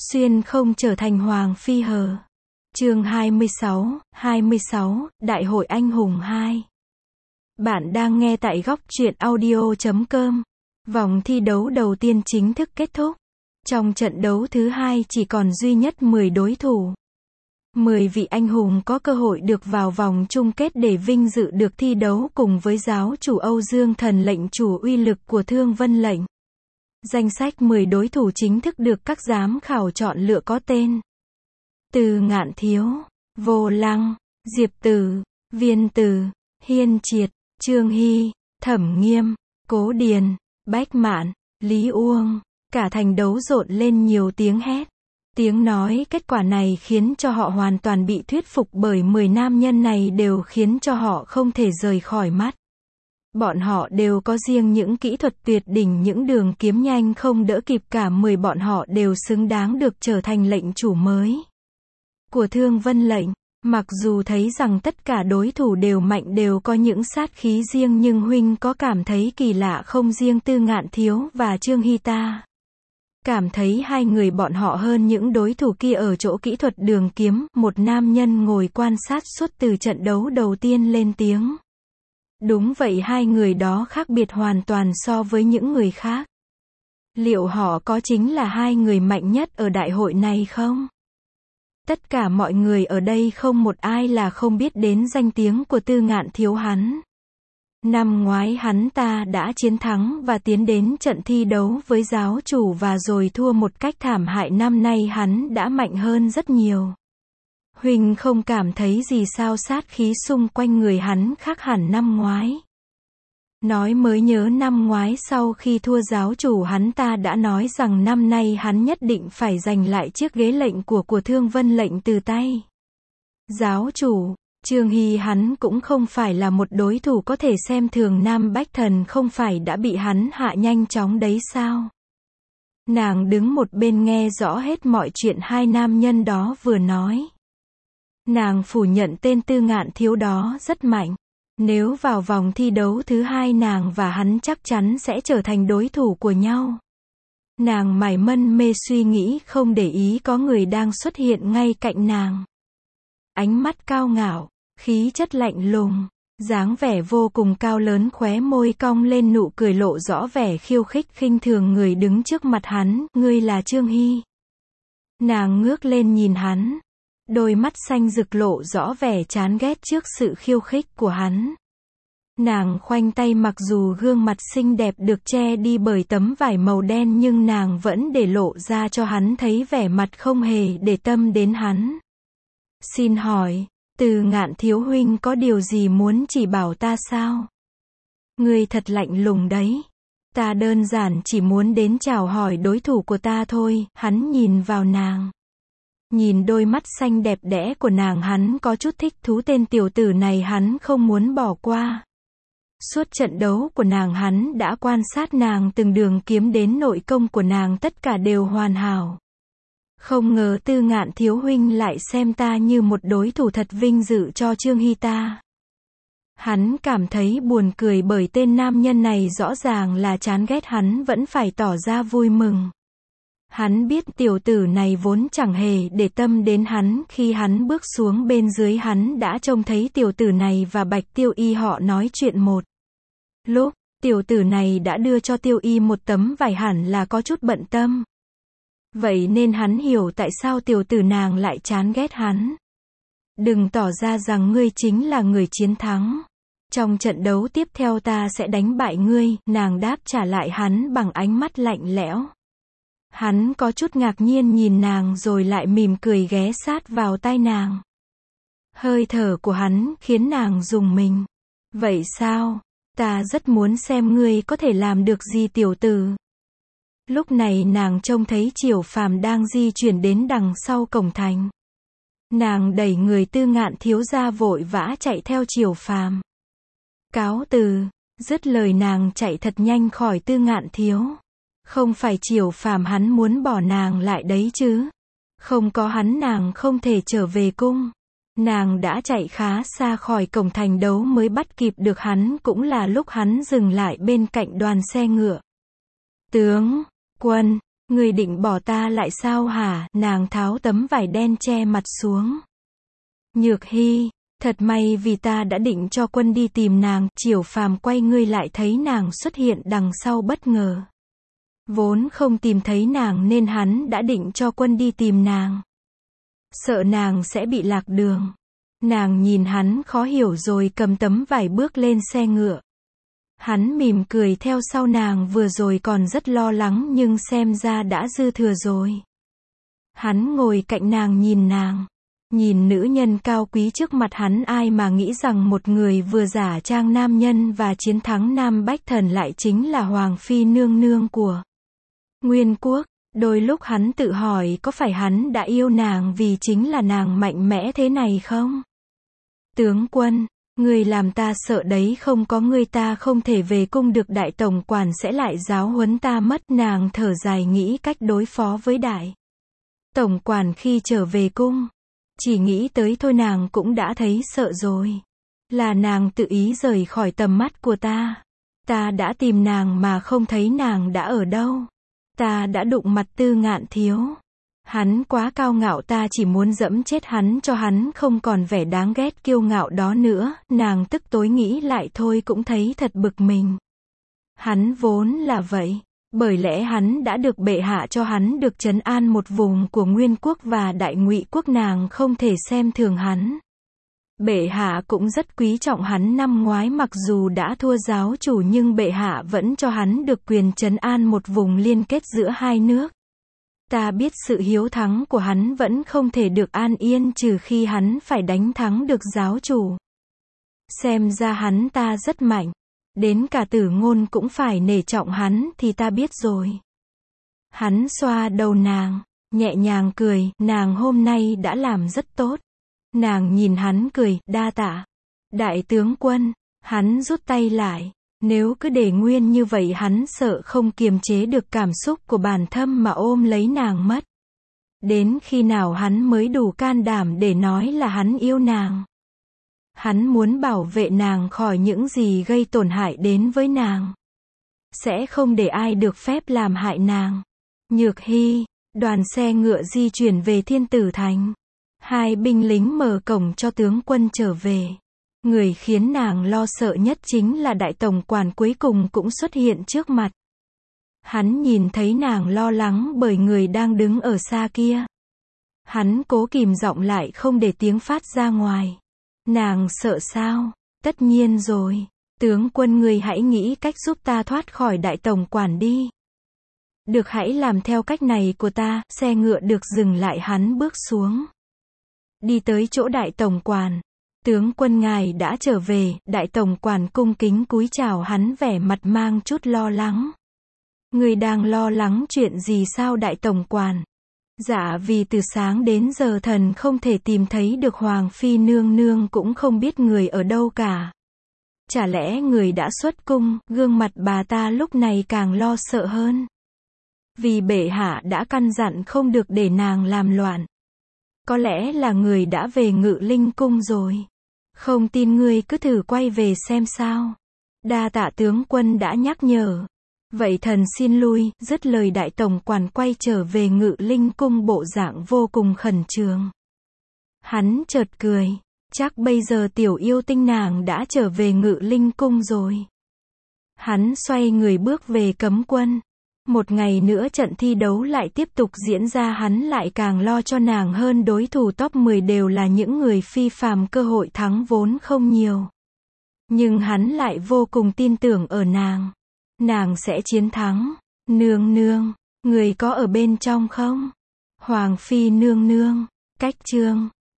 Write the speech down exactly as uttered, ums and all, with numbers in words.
Xuyên không trở thành Hoàng Phi hờ. Chương hai mươi sáu, hai mươi sáu, Đại hội Anh hùng hai. Bạn đang nghe tại góc truyện audio chấm com. Vòng thi đấu đầu tiên chính thức kết thúc. Trong trận đấu thứ hai chỉ còn duy nhất mười đối thủ. mười vị anh hùng có cơ hội được vào vòng chung kết để vinh dự được thi đấu cùng với giáo chủ Âu Dương Thần lệnh chủ uy lực của Thương Vân lệnh. Danh sách mười đối thủ chính thức được các giám khảo chọn lựa có tên: Từ Ngạn Thiếu, Vô Lăng, Diệp Tử, Viên Từ, Hiên Triệt, Trương Hy, Thẩm Nghiêm, Cố Điền, Bách Mạn, Lý Uông. Cả thành đấu rộn lên nhiều tiếng hét. Tiếng nói kết quả này khiến cho họ hoàn toàn bị thuyết phục, bởi mười nam nhân này đều khiến cho họ không thể rời khỏi mắt. Bọn họ đều có riêng những kỹ thuật tuyệt đỉnh, những đường kiếm nhanh không đỡ kịp, cả mười bọn họ đều xứng đáng được trở thành lệnh chủ mới của Thương Vân lệnh. Mặc dù thấy rằng tất cả đối thủ đều mạnh, đều có những sát khí riêng, nhưng huynh có cảm thấy kỳ lạ không? Riêng Tư Ngạn Thiếu và Trương Hy ta cảm thấy hai người bọn họ hơn những đối thủ kia ở chỗ kỹ thuật đường kiếm. Một nam nhân ngồi quan sát suốt từ trận đấu đầu tiên lên tiếng: Đúng vậy, hai người đó khác biệt hoàn toàn so với những người khác. Liệu họ có chính là hai người mạnh nhất ở đại hội này không? Tất cả mọi người ở đây không một ai là không biết đến danh tiếng của Tư Ngạn Thiếu hắn. Năm ngoái hắn ta đã chiến thắng và tiến đến trận thi đấu với giáo chủ và rồi thua một cách thảm hại. Năm nay hắn đã mạnh hơn rất nhiều. Huynh không cảm thấy gì sao? Sát khí xung quanh người hắn khác hẳn năm ngoái. Nói mới nhớ, năm ngoái sau khi thua giáo chủ, hắn ta đã nói rằng năm nay hắn nhất định phải giành lại chiếc ghế lệnh của của Thương Vân lệnh từ tay giáo chủ. Trương Hy hắn cũng không phải là một đối thủ có thể xem thường. Nam Bách Thần không phải đã bị hắn hạ nhanh chóng đấy sao? Nàng đứng một bên nghe rõ hết mọi chuyện hai nam nhân đó vừa nói. Nàng phủ nhận tên Tư Ngạn Thiếu đó rất mạnh. Nếu vào vòng thi đấu thứ hai, nàng và hắn chắc chắn sẽ trở thành đối thủ của nhau. Nàng mải mân mê suy nghĩ, không để ý có người đang xuất hiện ngay cạnh nàng. Ánh mắt cao ngạo, khí chất lạnh lùng, dáng vẻ vô cùng cao lớn, khóe môi cong lên nụ cười lộ rõ vẻ khiêu khích khinh thường người đứng trước mặt hắn. Ngươi là Trương Hy? Nàng ngước lên nhìn hắn. Đôi mắt xanh rực lộ rõ vẻ chán ghét trước sự khiêu khích của hắn. Nàng khoanh tay, mặc dù gương mặt xinh đẹp được che đi bởi tấm vải màu đen, nhưng nàng vẫn để lộ ra cho hắn thấy vẻ mặt không hề để tâm đến hắn. Xin hỏi, Từ Ngạn Thiếu huynh có điều gì muốn chỉ bảo ta sao? Ngươi thật lạnh lùng đấy. Ta đơn giản chỉ muốn đến chào hỏi đối thủ của ta thôi. Hắn nhìn vào nàng. Nhìn đôi mắt xanh đẹp đẽ của nàng, hắn có chút thích thú. Tên tiểu tử này hắn không muốn bỏ qua. Suốt trận đấu của nàng, hắn đã quan sát nàng từng đường kiếm đến nội công của nàng, tất cả đều hoàn hảo. Không ngờ Tư Ngạn Thiếu huynh lại xem ta như một đối thủ, thật vinh dự cho Trương Hy ta. Hắn cảm thấy buồn cười bởi tên nam nhân này rõ ràng là chán ghét hắn vẫn phải tỏ ra vui mừng. Hắn biết tiểu tử này vốn chẳng hề để tâm đến hắn. Khi hắn bước xuống bên dưới, hắn đã trông thấy tiểu tử này và Bạch Tiêu Y họ nói chuyện một lúc. Tiểu tử này đã đưa cho Tiêu Y một tấm vải, hẳn là có chút bận tâm. Vậy nên hắn hiểu tại sao tiểu tử nàng lại chán ghét hắn. Đừng tỏ ra rằng ngươi chính là người chiến thắng. Trong trận đấu tiếp theo ta sẽ đánh bại ngươi. Nàng đáp trả lại hắn bằng ánh mắt lạnh lẽo. Hắn có chút ngạc nhiên nhìn nàng rồi lại mỉm cười ghé sát vào tai nàng. Hơi thở của hắn khiến nàng rùng mình. Vậy sao? Ta rất muốn xem ngươi có thể làm được gì tiểu tử. Lúc này nàng trông thấy Triều Phàm đang di chuyển đến đằng sau cổng thành. Nàng đẩy người Tư Ngạn Thiếu ra, vội vã chạy theo Triều Phàm. Cáo từ. Dứt lời nàng chạy thật nhanh khỏi Tư Ngạn Thiếu. Không phải Triều Phàm hắn muốn bỏ nàng lại đấy chứ? Không có hắn nàng không thể trở về cung. Nàng đã chạy khá xa khỏi cổng thành đấu mới bắt kịp được hắn, cũng là lúc hắn dừng lại bên cạnh đoàn xe ngựa. Tướng quân, Người định bỏ ta lại sao hả? Nàng tháo tấm vải đen che mặt xuống. Nhược Hy, thật may vì ta đã định cho quân đi tìm nàng. Triểu Phàm quay ngươi lại thấy nàng xuất hiện đằng sau bất ngờ. Vốn không tìm thấy nàng nên hắn đã định cho quân đi tìm nàng. Sợ nàng sẽ bị lạc đường. Nàng nhìn hắn khó hiểu rồi cầm tấm vải bước lên xe ngựa. Hắn mỉm cười theo sau nàng, vừa rồi còn rất lo lắng nhưng xem ra đã dư thừa rồi. Hắn ngồi cạnh nàng nhìn nàng. Nhìn nữ nhân cao quý trước mặt hắn, ai mà nghĩ rằng một người vừa giả trang nam nhân và chiến thắng Nam Bách Thần lại chính là Hoàng Phi nương nương của Nguyên Quốc. Đôi lúc hắn tự hỏi có phải hắn đã yêu nàng vì chính là nàng mạnh mẽ thế này không? Tướng quân, người làm ta sợ đấy, không có ngươi ta không thể về cung được, đại tổng quản sẽ lại giáo huấn ta mất. Nàng thở dài nghĩ cách đối phó với đại tổng quản khi trở về cung. Chỉ nghĩ tới thôi nàng cũng đã thấy sợ rồi. Là nàng tự ý rời khỏi tầm mắt của ta. Ta đã tìm nàng mà không thấy nàng đã ở đâu. Ta đã đụng mặt Tư Ngạn Thiếu. Hắn quá cao ngạo, ta chỉ muốn dẫm chết hắn cho hắn không còn vẻ đáng ghét kiêu ngạo đó nữa. Nàng tức tối nghĩ lại thôi cũng thấy thật bực mình. Hắn vốn là vậy. Bởi lẽ hắn đã được bệ hạ cho hắn được trấn an một vùng của Nguyên Quốc và Đại Ngụy Quốc, nàng không thể xem thường hắn. Bệ hạ cũng rất quý trọng hắn, năm ngoái mặc dù đã thua giáo chủ nhưng bệ hạ vẫn cho hắn được quyền trấn an một vùng liên kết giữa hai nước. Ta biết sự hiếu thắng của hắn vẫn không thể được an yên trừ khi hắn phải đánh thắng được giáo chủ. Xem ra hắn ta rất mạnh. Đến cả Tử Ngôn cũng phải nể trọng hắn thì ta biết rồi. Hắn xoa đầu nàng, nhẹ nhàng cười, nàng hôm nay đã làm rất tốt. Nàng nhìn hắn cười, đa tạ. Đại tướng quân, hắn rút tay lại. Nếu cứ để nguyên như vậy hắn sợ không kiềm chế được cảm xúc của bản thân mà ôm lấy nàng mất. Đến khi nào hắn mới đủ can đảm để nói là hắn yêu nàng? Hắn muốn bảo vệ nàng khỏi những gì gây tổn hại đến với nàng. Sẽ không để ai được phép làm hại nàng. Nhược Hy, đoàn xe ngựa di chuyển về Thiên Tử Thành. Hai binh lính mở cổng cho tướng quân trở về. Người khiến nàng lo sợ nhất chính là đại tổng quản cuối cùng cũng xuất hiện trước mặt. Hắn nhìn thấy nàng lo lắng bởi người đang đứng ở xa kia. Hắn cố kìm giọng lại không để tiếng phát ra ngoài. Nàng sợ sao? Tất nhiên rồi. Tướng quân, người hãy nghĩ cách giúp ta thoát khỏi đại tổng quản đi. Được, hãy làm theo cách này của ta. Xe ngựa được dừng lại, hắn bước xuống. Đi tới chỗ đại tổng quản. Tướng quân, ngài đã trở về. Đại tổng quản cung kính cúi chào hắn, vẻ mặt mang chút lo lắng. Người đang lo lắng chuyện gì sao đại tổng quản? Dạ, vì từ sáng đến giờ thần không thể tìm thấy được Hoàng Phi nương nương, cũng không biết người ở đâu cả. Chả lẽ người đã xuất cung? Gương mặt bà ta lúc này càng lo sợ hơn. Vì bệ hạ đã căn dặn không được để nàng làm loạn. Có lẽ là người đã về Ngự Linh cung rồi. Không tin ngươi cứ thử quay về xem sao. Đa tạ tướng quân đã nhắc nhở. Vậy thần xin lui. Dứt lời đại tổng quản quay trở về Ngự Linh cung, bộ dạng vô cùng khẩn trương. Hắn chợt cười. Chắc bây giờ tiểu yêu tinh nàng đã trở về Ngự Linh cung rồi. Hắn xoay người bước về cấm quân. Một ngày nữa trận thi đấu lại tiếp tục diễn ra, hắn lại càng lo cho nàng hơn. Đối thủ top mười đều là những người phi phàm, cơ hội thắng vốn không nhiều. Nhưng hắn lại vô cùng tin tưởng ở nàng. Nàng sẽ chiến thắng. Nương nương, người có ở bên trong không? Hoàng Phi nương nương. Cách chương